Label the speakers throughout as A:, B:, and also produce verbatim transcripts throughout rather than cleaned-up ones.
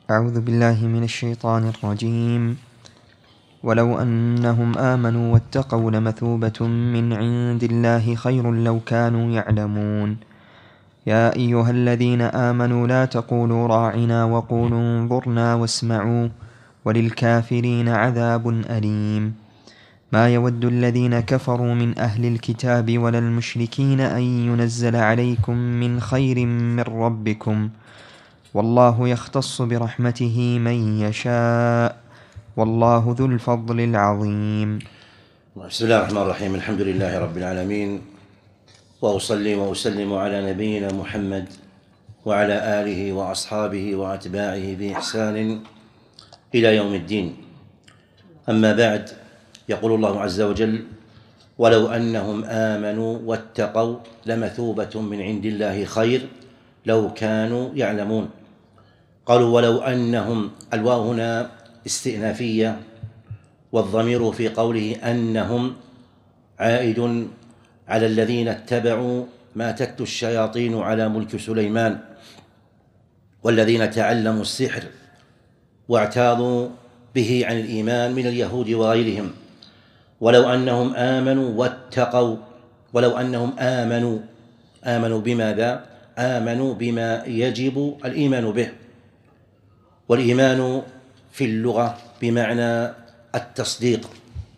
A: أعوذ بالله من الشيطان الرجيم. ولو أنهم آمنوا واتقوا لمثوبة من عند الله خير لو كانوا يعلمون. يا أيها الذين آمنوا لا تقولوا راعنا وقولوا انظرنا واسمعوا وللكافرين عذاب أليم. ما يود الذين كفروا من أهل الكتاب ولا المشركين أن ينزل عليكم من خير من ربكم، والله يختص برحمته من يشاء، والله ذو الفضل العظيم.
B: بسم الله الرحمن الرحيم. الحمد لله رب العالمين، وأصلي وأسلم على نبينا محمد وعلى آله وأصحابه وأتباعه بإحسان إلى يوم الدين. أما بعد، يقول الله عز وجل: ولو أنهم آمنوا واتقوا لمثوبة من عند الله خير لو كانوا يعلمون. قالوا ولو أنهم، الواو هنا استئنافية، والضمير في قوله أنهم عائد على الذين اتبعوا ما تتلو الشياطين على ملك سليمان، والذين تعلموا السحر واعتاضوا به عن الإيمان من اليهود وغيرهم. ولو أنهم آمنوا واتقوا، ولو أنهم آمنوا، آمنوا بماذا؟ آمنوا بما يجب الإيمان به، والإيمان في اللغة بمعنى التصديق.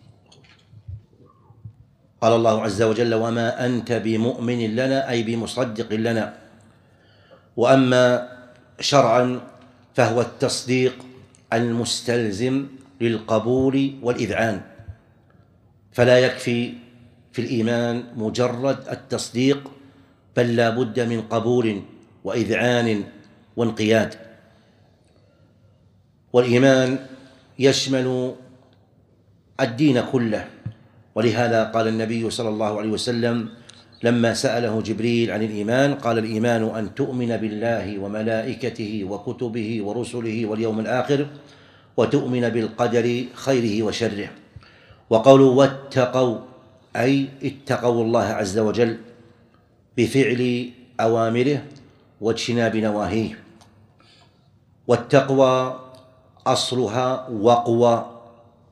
B: قال الله عز وجل: وما أنت بمؤمن لنا، أي بمصدق لنا. وأما شرعا فهو التصديق المستلزم للقبول والإذعان، فلا يكفي في الإيمان مجرد التصديق، بل لا بد من قبول وإذعان وانقياد. والإيمان يشمل الدين كله، ولهذا قال النبي صلى الله عليه وسلم لما سأله جبريل عن الإيمان قال: الإيمان أن تؤمن بالله وملائكته وكتبه ورسله واليوم الآخر، وتؤمن بالقدر خيره وشره. وقولوا واتقوا، أي اتقوا الله عز وجل بفعل أوامره واجتناب نواهيه. والتقوى أصلها وقوى،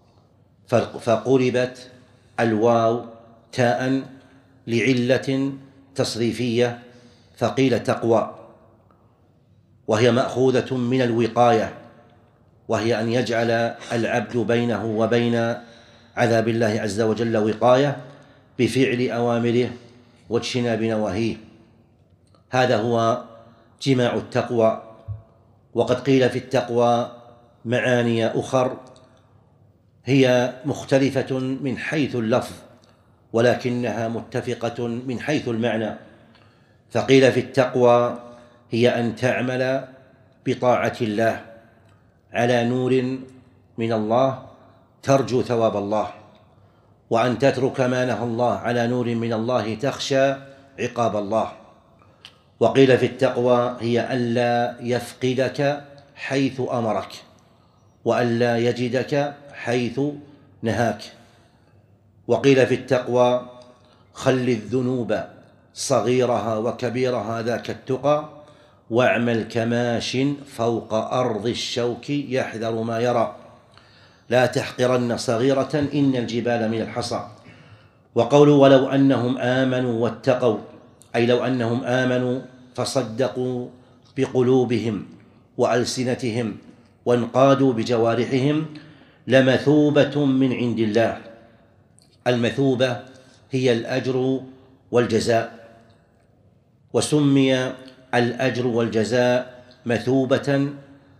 B: فقلبت الواو تاء لعلة تصريفية فقيل تقوى، وهي مأخوذة من الوقاية، وهي أن يجعل العبد بينه وبين عذاب الله عز وجل وقاية بفعل أوامره واجتناب نواهيه. هذا هو جماع التقوى. وقد قيل في التقوى معاني أخر هي مختلفة من حيث اللفظ، ولكنها متفقة من حيث المعنى. فقيل في التقوى هي أن تعمل بطاعة الله على نور من الله ترجو ثواب الله، وأن تترك ما نهى الله على نور من الله تخشى عقاب الله. وقيل في التقوى هي ألا يفقدك حيث أمرك، وألا يجدك حيث نهاك. وقيل في التقوى خل الذنوب صغيرها وكبيرها ذاك التقى، واعمل كماش فوق أرض الشوك يحذر ما يرى، لا تحقرن صغيرة إن الجبال من الحصى. وقولوا ولو أنهم آمنوا واتقوا، أي لو أنهم آمنوا فصدقوا بقلوبهم وألسنتهم وانقادوا بجوارحهم لمثوبة من عند الله. المثوبة هي الأجر والجزاء، وسمي الأجر والجزاء مثوبة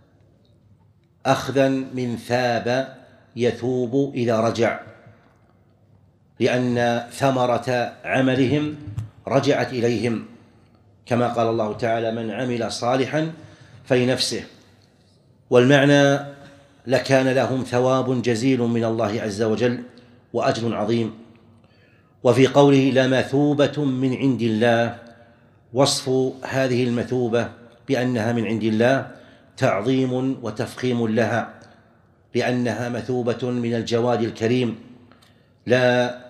B: أخذا من ثاب يثوب إذا رجع، لأن ثمرة عملهم رجعت إليهم، كما قال الله تعالى: من عمل صالحا فلنفسه. والمعنى لكان لهم ثواب جزيل من الله عز وجل وأجر عظيم. وفي قوله لمثوبة من عند الله، وصف هذه المثوبة بأنها من عند الله تعظيم وتفخيم لها، لأنها مثوبة من الجواد الكريم لا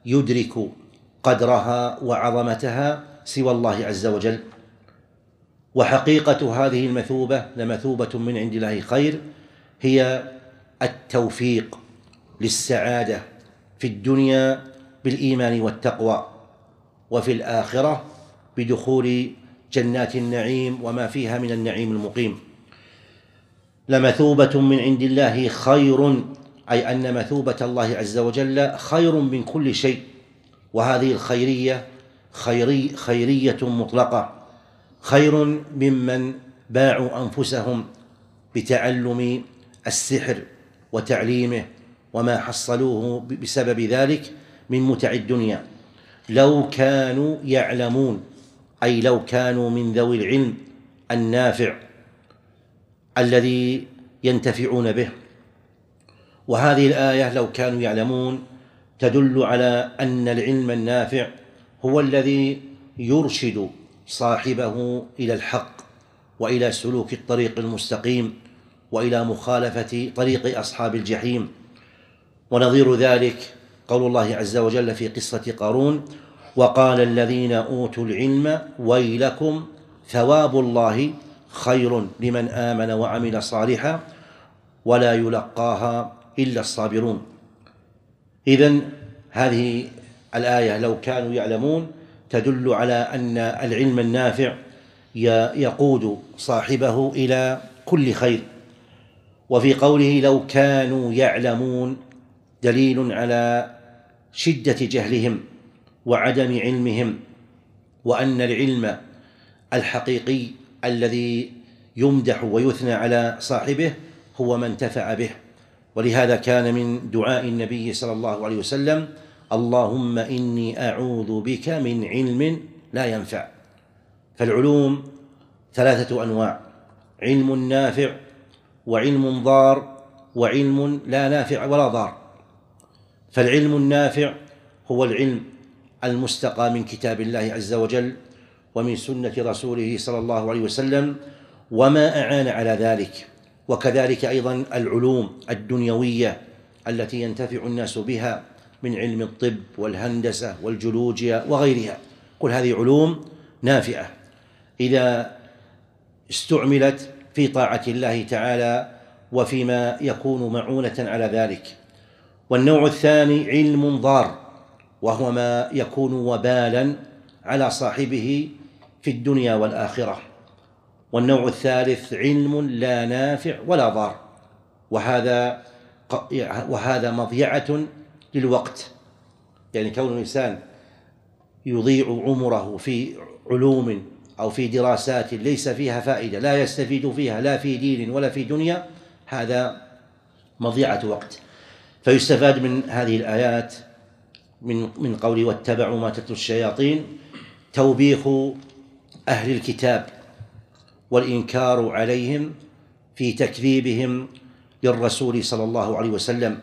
B: يدرك قدرها وعظمتها سوى الله عز وجل. وحقيقة هذه المثوبة لمثوبة من عند الله خير، هي التوفيق للسعادة في الدنيا بالإيمان والتقوى، وفي الآخرة بدخول جنات النعيم وما فيها من النعيم المقيم. لمثوبة من عند الله خير، أي أن مثوبة الله عز وجل خير من كل شيء، وهذه الخيرية خيري خيرية مطلقة، خير ممن باعوا أنفسهم بتعلم السحر وتعليمه وما حصلوه بسبب ذلك من متع الدنيا. لو كانوا يعلمون، أي لو كانوا من ذوي العلم النافع الذي ينتفعون به. وهذه الآية لو كانوا يعلمون تدل على أن العلم النافع هو الذي يرشد صاحبه إلى الحق وإلى سلوك الطريق المستقيم وإلى مخالفة طريق أصحاب الجحيم. ونظير ذلك قول الله عز وجل في قصة قارون: وقال الذين أوتوا العلم ويلكم ثواب الله خير لمن آمن وعمل صالحا ولا يلقاها إلا الصابرون. إذن هذه الآية لو كانوا يعلمون تدل على أن العلم النافع يقود صاحبه إلى كل خير. وفي قوله لو كانوا يعلمون دليل على شدة جهلهم وعدم علمهم، وأن العلم الحقيقي الذي يمدح ويثنى على صاحبه هو من انتفع به. ولهذا كان من دعاء النبي صلى الله عليه وسلم: اللهم إني أعوذ بك من علم لا ينفع. فالعلوم ثلاثة أنواع: علم نافع، وعلم ضار، وعلم لا نافع ولا ضار. فالعلم النافع هو العلم المستقى من كتاب الله عز وجل ومن سنة رسوله صلى الله عليه وسلم وما أعان على ذلك. وكذلك أيضا العلوم الدنيوية التي ينتفع الناس بها من علم الطب والهندسة والجيولوجيا وغيرها، كل هذه علوم نافعة إذا استعملت في طاعة الله تعالى وفيما يكون معونة على ذلك. والنوع الثاني علم ضار، وهو ما يكون وبالا على صاحبه في الدنيا والآخرة. والنوع الثالث علم لا نافع ولا ضار، وهذا وهذا مضيعة للوقت، يعني كون الإنسان يضيع عمره في علوم أو في دراسات ليس فيها فائدة، لا يستفيد فيها لا في دين ولا في دنيا، هذا مضيعة وقت. فيستفاد من هذه الآيات من من قوله واتبعوا ما تتلو الشياطين توبيخ أهل الكتاب والإنكار عليهم في تكذيبهم للرسول صلى الله عليه وسلم،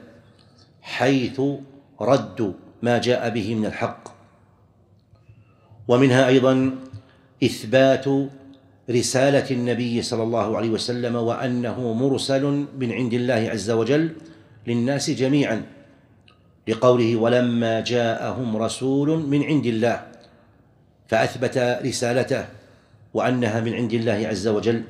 B: حيث ردوا ما جاء به من الحق. ومنها أيضا إثبات رسالة النبي صلى الله عليه وسلم وأنه مرسل من عند الله عز وجل للناس جميعا، لقوله ولما جاءهم رسول من عند الله، فأثبت رسالته وأنها من عند الله عز وجل.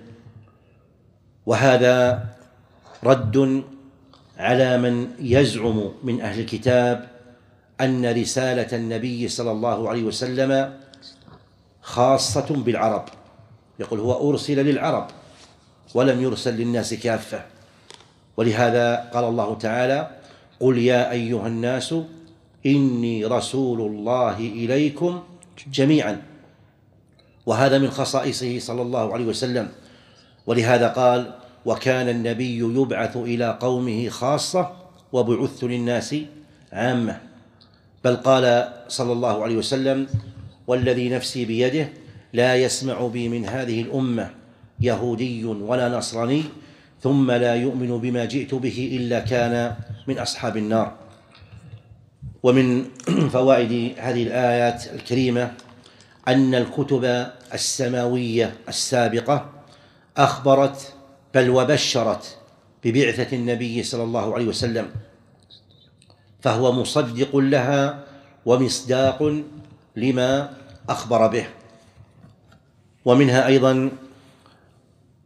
B: وهذا رد على من يزعم من أهل الكتاب أن رسالة النبي صلى الله عليه وسلم خاصة بالعرب، يقول هو أرسل للعرب ولم يرسل للناس كافة. ولهذا قال الله تعالى قل يا أيها الناس إني رسول الله إليكم جميعا، وهذا من خصائصه صلى الله عليه وسلم. ولهذا قال وكان النبي يبعث إلى قومه خاصة وبعثت للناس عامة. بل قال صلى الله عليه وسلم والذي نفسي بيده لا يسمع بي من هذه الأمة يهودي ولا نصراني ثم لا يؤمن بما جئت به إلا كان من أصحاب النار. ومن فوائد هذه الآيات الكريمة أن الكتب السماوية السابقة أخبرت بل وبشرت ببعثة النبي صلى الله عليه وسلم، فهو مصدق لها ومصداق لما أخبر به. ومنها أيضا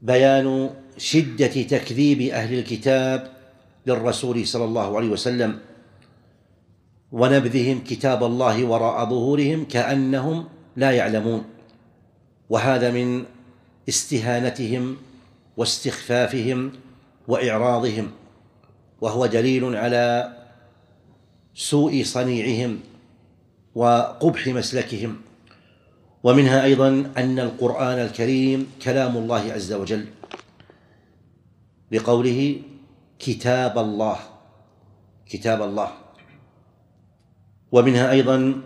B: بيان شدة تكذيب أهل الكتاب للرسول صلى الله عليه وسلم ونبذهم كتاب الله وراء ظهورهم كأنهم لا يعلمون، وهذا من استهانتهم واستخفافهم وإعراضهم، وهو دليل على سوء صنيعهم وقبح مسلكهم. ومنها أيضا أن القرآن الكريم كلام الله عز وجل لقوله كتاب الله كتاب الله. ومنها أيضا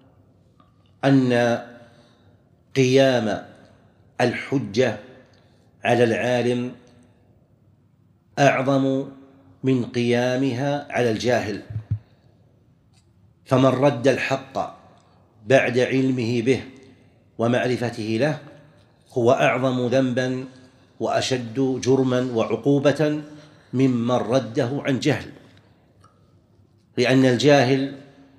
B: أن قيام الحجة على العالم أعظم من قيامها على الجاهل، فمن رد الحق بعد علمه به ومعرفته له هو أعظم ذنبا وأشد جرما وعقوبة ممن رده عن جهل، لأن الجاهل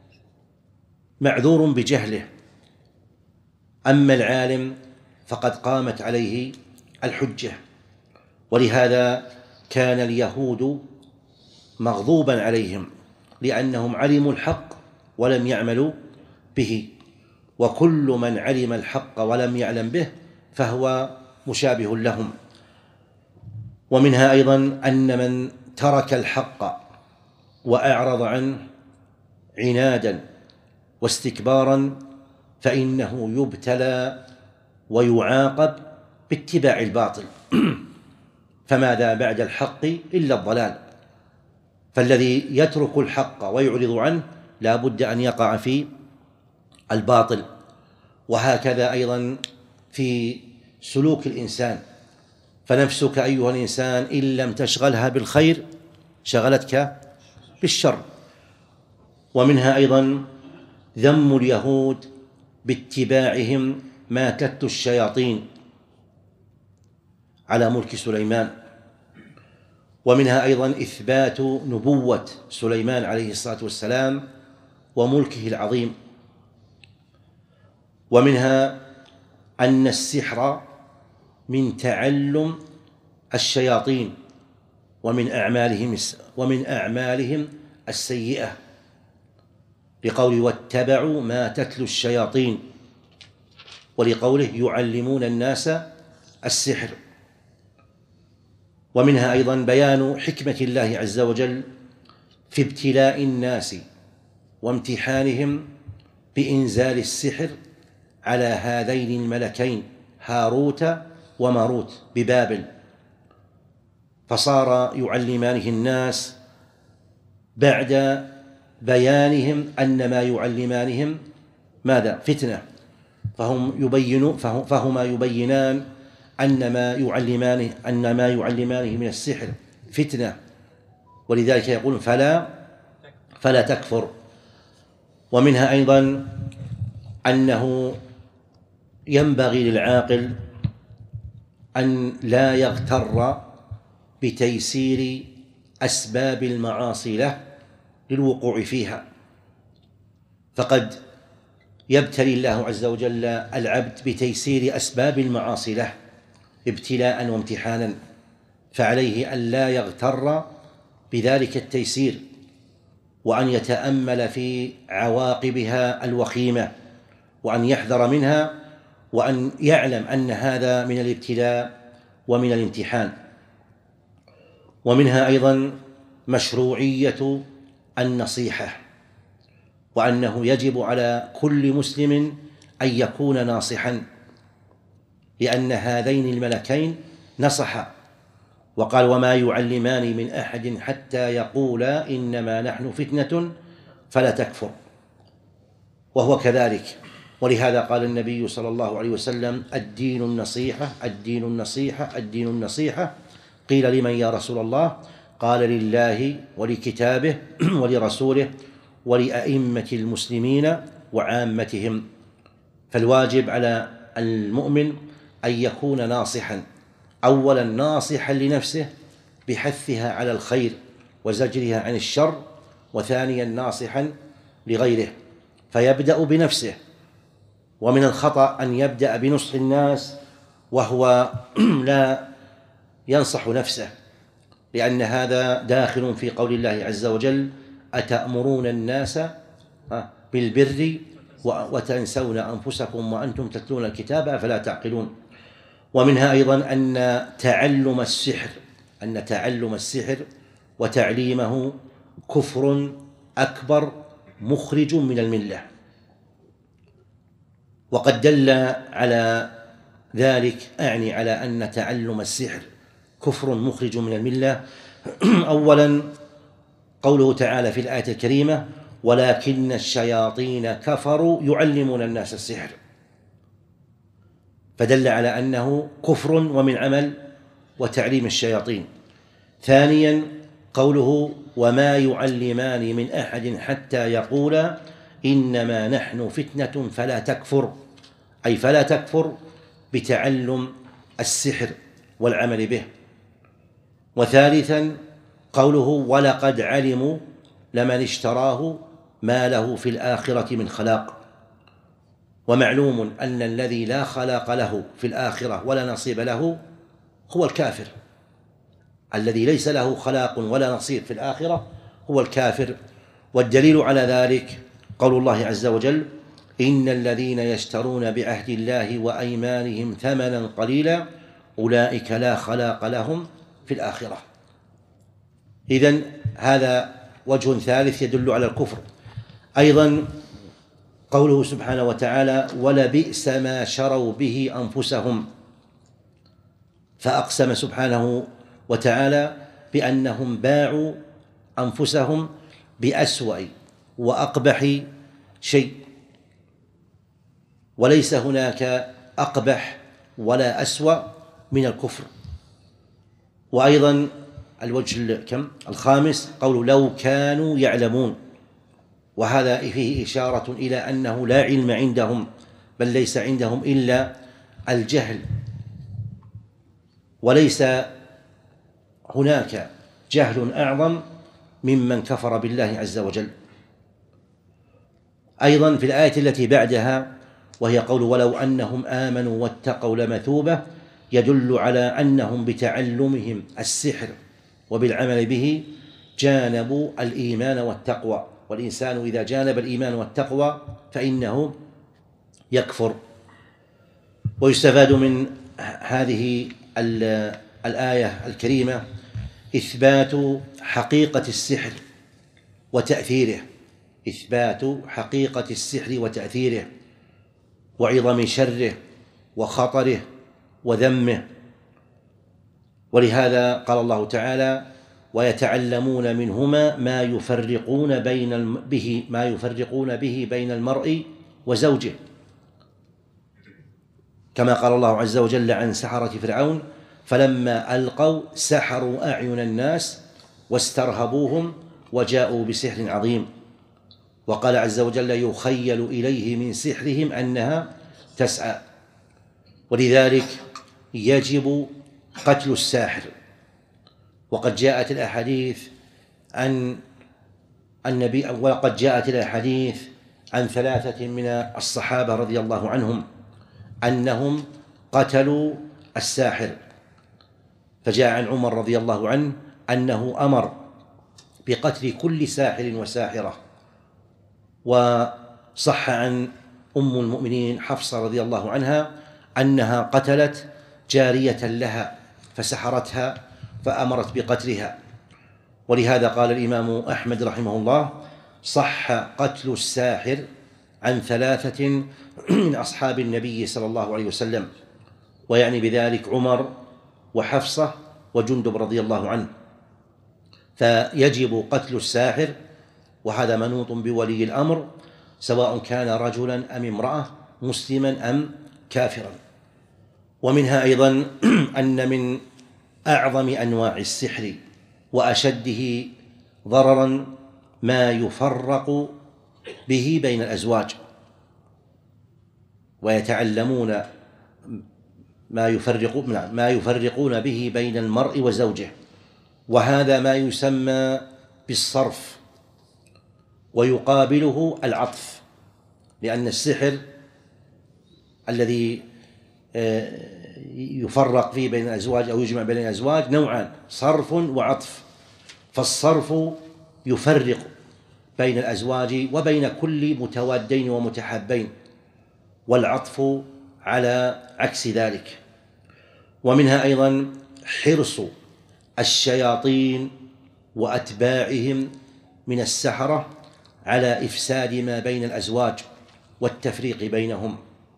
B: معذور بجهله، أما العالم فقد قامت عليه الحجة. ولهذا كان اليهود مغضوبا عليهم لأنهم علموا الحق ولم يعملوا به، وكل من علم الحق ولم يعلم به فهو مشابه لهم. ومنها أيضا أن من ترك الحق وأعرض عنه عنادا واستكبارا فإنه يبتلى ويعاقب باتباع الباطل، فماذا بعد الحق إلا الضلال، فالذي يترك الحق ويعرض عنه لا بد أن يقع في الباطل. وهكذا أيضا في سلوك الإنسان، فنفسك أيها الإنسان إن لم تشغلها بالخير شغلتك بالشر. ومنها أيضا ذم اليهود باتباعهم ما تتلو الشياطين على ملك سليمان. ومنها أيضا إثبات نبوة سليمان عليه الصلاة والسلام وملكه العظيم. ومنها أن السحر من تعلم الشياطين ومن أعمالهم ومن أعمالهم السيئة، لقوله واتبعوا ما تتلو الشياطين، ولقوله يعلمون الناس السحر. ومنها أيضا بيان حكمة الله عز وجل في ابتلاء الناس وامتحانهم بإنزال السحر على هذين الملكين هاروت وماروت ببابل، فصار يعلمان الناس بعد بيانهم أن ما يعلمانهم ماذا؟ فتنة، فهم يبينون فهما يبينان أن ما يعلمانه أن ما يعلمانه من السحر فتنة، ولذلك يقول فلا فلا تكفر. ومنها أيضا أنه ينبغي للعاقل أن لا يغتر بتيسير أسباب المعاصي له للوقوع فيها، فقد يبتلي الله عز وجل العبد بتيسير أسباب المعاصي له ابتلاء وامتحانا، فعليه أن لا يغتر بذلك التيسير، وأن يتأمل في عواقبها الوخيمة، وأن يحذر منها، وأن يعلم أن هذا من الابتلاء ومن الامتحان. ومنها أيضا مشروعية النصيحة، وأنه يجب على كل مسلم أن يكون ناصحا، لأن هذين الملكين نصحا، وقال وما يعلمان من أحد حتى يقولا إنما نحن فتنة فلا تكفر، وهو كذلك. ولهذا قال النبي صلى الله عليه وسلم الدين النصيحة الدين النصيحة الدين النصيحة. قيل لمن يا رسول الله؟ قال لله ولكتابه ولرسوله ولأئمة المسلمين وعامتهم. فالواجب على المؤمن أن يكون ناصحا، أولا ناصحا لنفسه بحثها على الخير وزجرها عن الشر، وثانيا ناصحا لغيره فيبدأ بنفسه. ومن الخطأ أن يبدأ بنصح الناس وهو لا ينصح نفسه، لأن هذا داخل في قول الله عز وجل: أتأمرون الناس بالبر وتنسون أنفسكم وأنتم تتلون الكتاب أفلا تعقلون. ومنها أيضا أن تعلم السحر أن تعلم السحر وتعليمه كفر أكبر مخرج من الملة. وقد دل على ذلك، أعني على أن تعلم السحر كفر مخرج من الملة، أولا قوله تعالى في الآية الكريمة: ولكن الشياطين كفروا يعلمون الناس السحر، فدل على أنه كفر ومن عمل وتعليم الشياطين. ثانيا قوله: وما يعلمان من أحد حتى يقولا إنما نحن فتنة فلا تكفر، أي فلا تكفر بتعلم السحر والعمل به. وثالثا قوله: ولقد علموا لمن اشتراه ما له في الآخرة من خلاق. ومعلوم أن الذي لا خلاق له في الآخرة ولا نصيب له هو الكافر، الذي ليس له خلاق ولا نصيب في الآخرة هو الكافر. والدليل على ذلك قول الله عز وجل: إن الذين يشترون بعهد الله وأيمانهم ثمنا قليلا أولئك لا خلاق لهم في الآخرة. إذن هذا وجه ثالث يدل على الكفر. أيضا قوله سبحانه وتعالى: ولبئس ما شروا به أنفسهم، فأقسم سبحانه وتعالى بأنهم باعوا أنفسهم بأسوأ وأقبح شيء، وليس هناك أقبح ولا أسوأ من الكفر. وأيضا الوجه كم الخامس قول: لو كانوا يعلمون، وهذا فيه إشارة إلى أنه لا علم عندهم، بل ليس عندهم إلا الجهل، وليس هناك جهل أعظم ممن كفر بالله عز وجل. أيضا في الآية التي بعدها وهي قول: ولو أنهم آمنوا واتقوا لمثوبة، يدل على أنهم بتعلمهم السحر وبالعمل به جانبوا الإيمان والتقوى، والإنسان إذا جانب الإيمان والتقوى فإنه يكفر. ويستفاد من هذه الآية الكريمة إثبات حقيقة السحر وتأثيره إثبات حقيقة السحر وتأثيره وعظم شره وخطره وذمه. ولهذا قال الله تعالى: ويتعلمون منهما ما يفرقون بين به ما يفرقون به بين المرء وزوجه، كما قال الله عز وجل عن سحرة فرعون: فلما ألقوا سحروا أعين الناس واسترهبوهم وجاءوا بسحر عظيم. وقال عز وجل: يخيل إليه من سحرهم أنها تسعى. ولذلك يجب قتل الساحر. وقد جاءت الأحاديث عن النبي وقد جاءت الأحاديث عن ثلاثة من الصحابة رضي الله عنهم أنهم قتلوا الساحر. فجاء عن عمر رضي الله عنه أنه أمر بقتل كل ساحر وساحرة. وصح عن أم المؤمنين حفصة رضي الله عنها أنها قتلت جارية لها فسحرتها فأمرت بقتلها. ولهذا قال الإمام أحمد رحمه الله: صح قتل الساحر عن ثلاثة من أصحاب النبي صلى الله عليه وسلم، ويعني بذلك عمر وحفصة وجندب رضي الله عنه. فيجب قتل الساحر، وهذا منوط بولي الأمر سواء كان رجلا أم امرأة، مسلما أم كافرا. ومنها أيضا أن من أعظم أنواع السحر وأشده ضررا ما يفرق به بين الأزواج، ويتعلمون ما يفرقون ما يفرقون به بين المرء وزوجه، وهذا ما يسمى بالصرف، ويقابله العطف، لأن السحر الذي يفرق فيه بين الأزواج أو يجمع بين الأزواج نوعان: صرف وعطف. فالصرف يفرق بين الأزواج وبين كل متوادين ومتحابين، والعطف على عكس ذلك. ومنها أيضا حرص الشياطين وأتباعهم من السحرة على إفساد ما بين الأزواج والتفريق بينهم.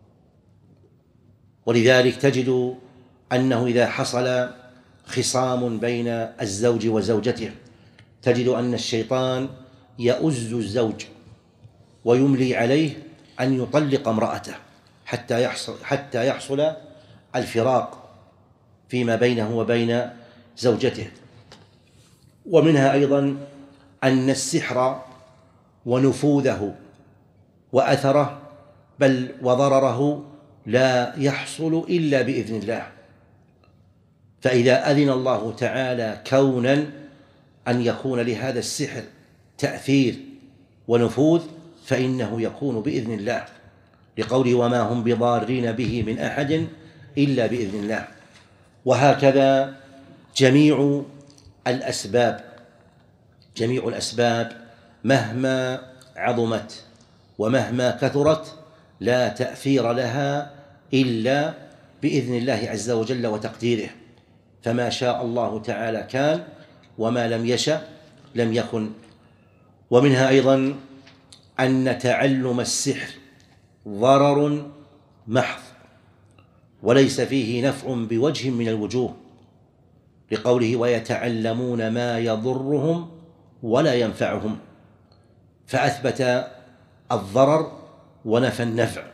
B: ولذلك تجد أنه إذا حصل خصام بين الزوج وزوجته تجد أن الشيطان يؤز الزوج ويملي عليه أن يطلق امرأته حتى يحصل, حتى يحصل الفراق فيما بينه وبين زوجته. ومنها أيضا أن السحر ونفوذه وأثره بل وضرره لا يحصل إلا بإذن الله. فإذا أذن الله تعالى كونا أن يكون لهذا السحر تأثير ونفوذ فإنه يكون بإذن الله، لقوله: وما هم بضارين به من أحد إلا بإذن الله. وهكذا جميع الأسباب جميع الأسباب مهما عظمت ومهما كثرت لا تأثير لها إلا بإذن الله عز وجل وتقديره، فما شاء الله تعالى كان وما لم يشأ لم يكن. ومنها أيضا أن تعلم السحر ضرر محض وليس فيه نفع بوجه من الوجوه، لقوله: ويتعلمون ما يضرهم ولا ينفعهم، فأثبت الضرر ونفى النفع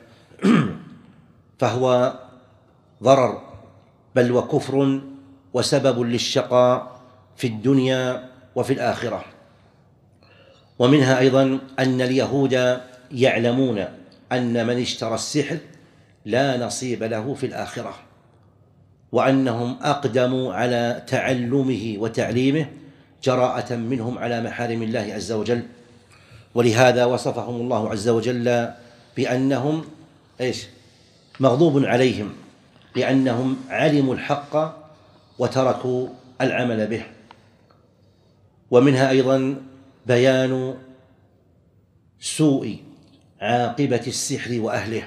B: فهو ضرر بل وكفر وسبب للشقاء في الدنيا وفي الآخرة. ومنها أيضا أن اليهود يعلمون أن من اشترى السحر لا نصيب له في الآخرة، وأنهم أقدموا على تعلمه وتعليمه جراءة منهم على محارم الله عز وجل. ولهذا وصفهم الله عز وجل بأنهم إيش؟ مغضوب عليهم، لأنهم علموا الحق وتركوا العمل به. ومنها أيضا بيان سوء عاقبة السحر وأهله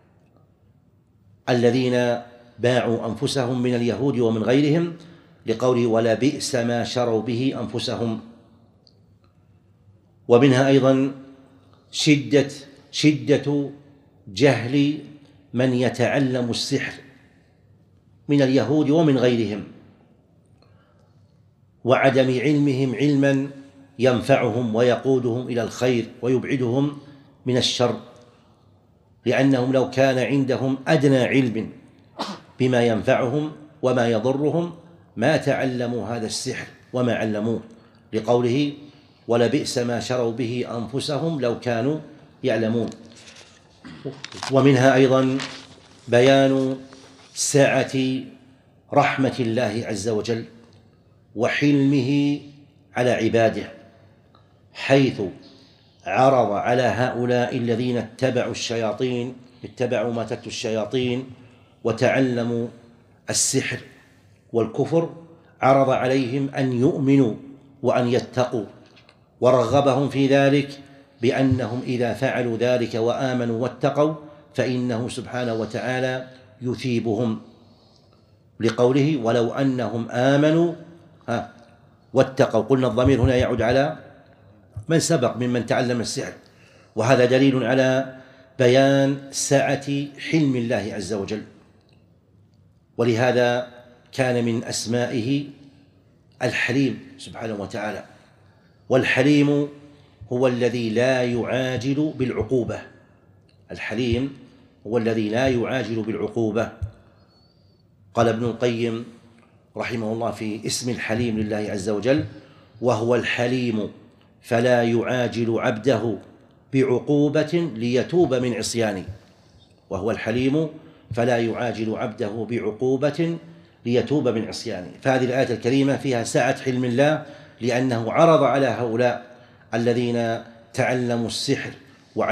B: الذين باعوا أنفسهم من اليهود ومن غيرهم، لقوله: ولبئس ما شروا به أنفسهم. ومنها أيضا شدة شدة جهل من يتعلم السحر من اليهود ومن غيرهم، وعدم علمهم علما ينفعهم ويقودهم إلى الخير ويبعدهم من الشر، لأنهم لو كان عندهم أدنى علم بما ينفعهم وما يضرهم ما تعلموا هذا السحر وما علموه، لقوله: ولبئس ما شروا به أنفسهم لو كانوا يعلمون. ومنها أيضا بيان سعة رحمة الله عز وجل وحلمه على عباده، حيث عرض على هؤلاء الذين اتبعوا الشياطين اتبعوا ما تتلو الشياطين وتعلموا السحر والكفر، عرض عليهم أن يؤمنوا وأن يتقوا، ورغبهم في ذلك بأنهم إذا فعلوا ذلك وآمنوا واتقوا فإنه سبحانه وتعالى يثيبهم، لقوله: ولو أنهم آمنوا ها واتقوا. قلنا الضمير هنا يعود على من سبق ممن تعلم السحر، وهذا دليل على بيان سعة حلم الله عز وجل. ولهذا كان من أسمائه الحليم سبحانه وتعالى، والحليم هو الذي لا يعاجل بالعقوبة. الحليم هو الذي لا يعاجل بالعقوبة. قال ابن القيم رحمه الله في اسم الحليم لله عز وجل: وهو الحليم فلا يعاجل عبده بعقوبة ليتوب من عصيانه. وهو الحليم فلا يعاجل عبده بعقوبة ليتوب من عصيانه. فهذه الآية الكريمة فيها سعة حلم الله، لأنه عرض على هؤلاء الذين تعلموا السحر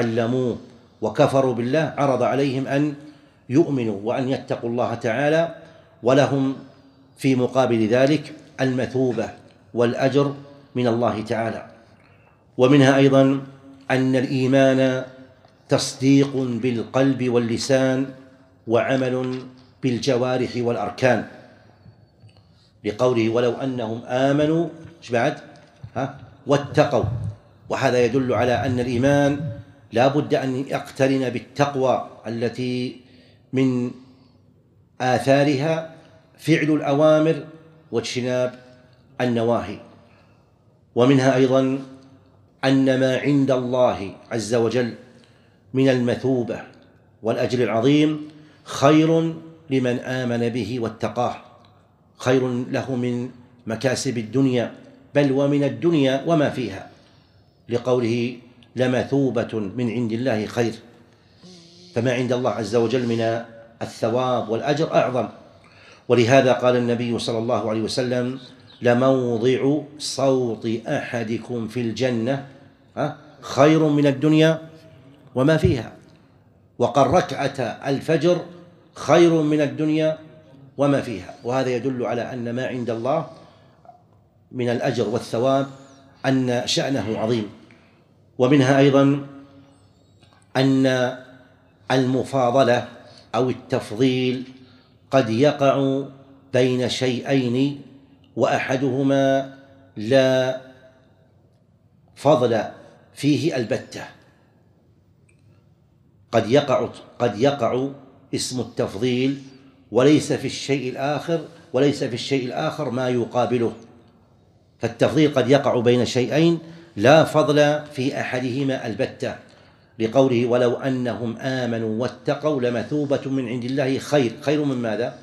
B: وعلموه وكفروا بالله، عرض عليهم أن يؤمنوا وأن يتقوا الله تعالى ولهم في مقابل ذلك المثوبة والأجر من الله تعالى. ومنها أيضا أن الإيمان تصديق بالقلب واللسان وعمل بالجوارح والأركان، لقوله ولو أنهم آمنوا بعد ها واتقوا. وهذا يدل على أن الإيمان لا بد أن يقترن بالتقوى التي من آثارها فعل الأوامر واجتناب النواهي. ومنها أيضا أن ما عند الله عز وجل من المثوبة والأجر العظيم خير لمن آمن به واتقاه، خير له من مكاسب الدنيا بل ومن الدنيا وما فيها، لقوله لمثوبة من عند الله خير. فما عند الله عز وجل من الثواب والأجر أعظم. ولهذا قال النبي صلى الله عليه وسلم لموضع صوت أحدكم في الجنة خير من الدنيا وما فيها، وقال ركعة الفجر خير من الدنيا وما فيها. وهذا يدل على أن ما عند الله من الأجر والثواب أن شأنه عظيم. ومنها أيضا أن المفاضلة أو التفضيل قد يقع بين شيئين وأحدهما لا فضل فيه البتة. قد يقع قد يقع اسم التفضيل وليس في الشيء الآخر وليس في الشيء الآخر ما يقابله. فالتفضيل قد يقع بين شيئين لا فضل في أحدهما البتة، لقوله ولو أنهم آمنوا واتقوا لمثوبة من عند الله خير. خير من ماذا؟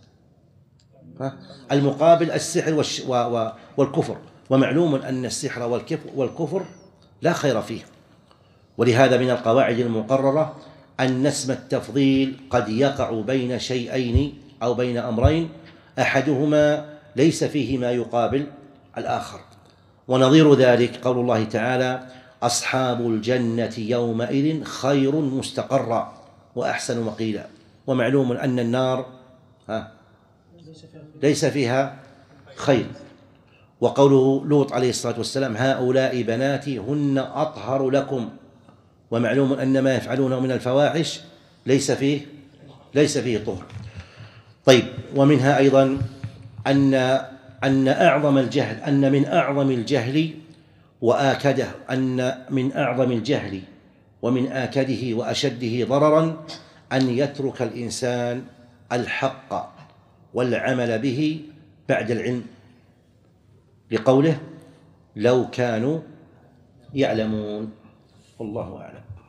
B: المقابل السحر والكفر، ومعلوم أن السحر والكفر لا خير فيه. ولهذا من القواعد المقررة أن اسم التفضيل قد يقع بين شيئين أو بين أمرين أحدهما ليس فيه ما يقابل الآخر. ونظير ذلك قول الله تعالى أصحاب الجنة يومئذ خير مستقرا وأحسن مقيلا. ومعلوم أن النار ليس فيها خير. وقوله لوط عليه الصلاة والسلام هؤلاء بناتي هن أطهر لكم. ومعلوم أن ما يفعلونه من الفواحش ليس فيه ليس فيه طهر. طيب، ومنها أيضا أن أن أعظم الجهل أن من أعظم الجهل وآكده أن من أعظم الجهل ومن آكده وأشده ضررا أن يترك الإنسان الحق والعمل به بعد العلم، لقوله لو كانوا يعلمون. والله أعلم.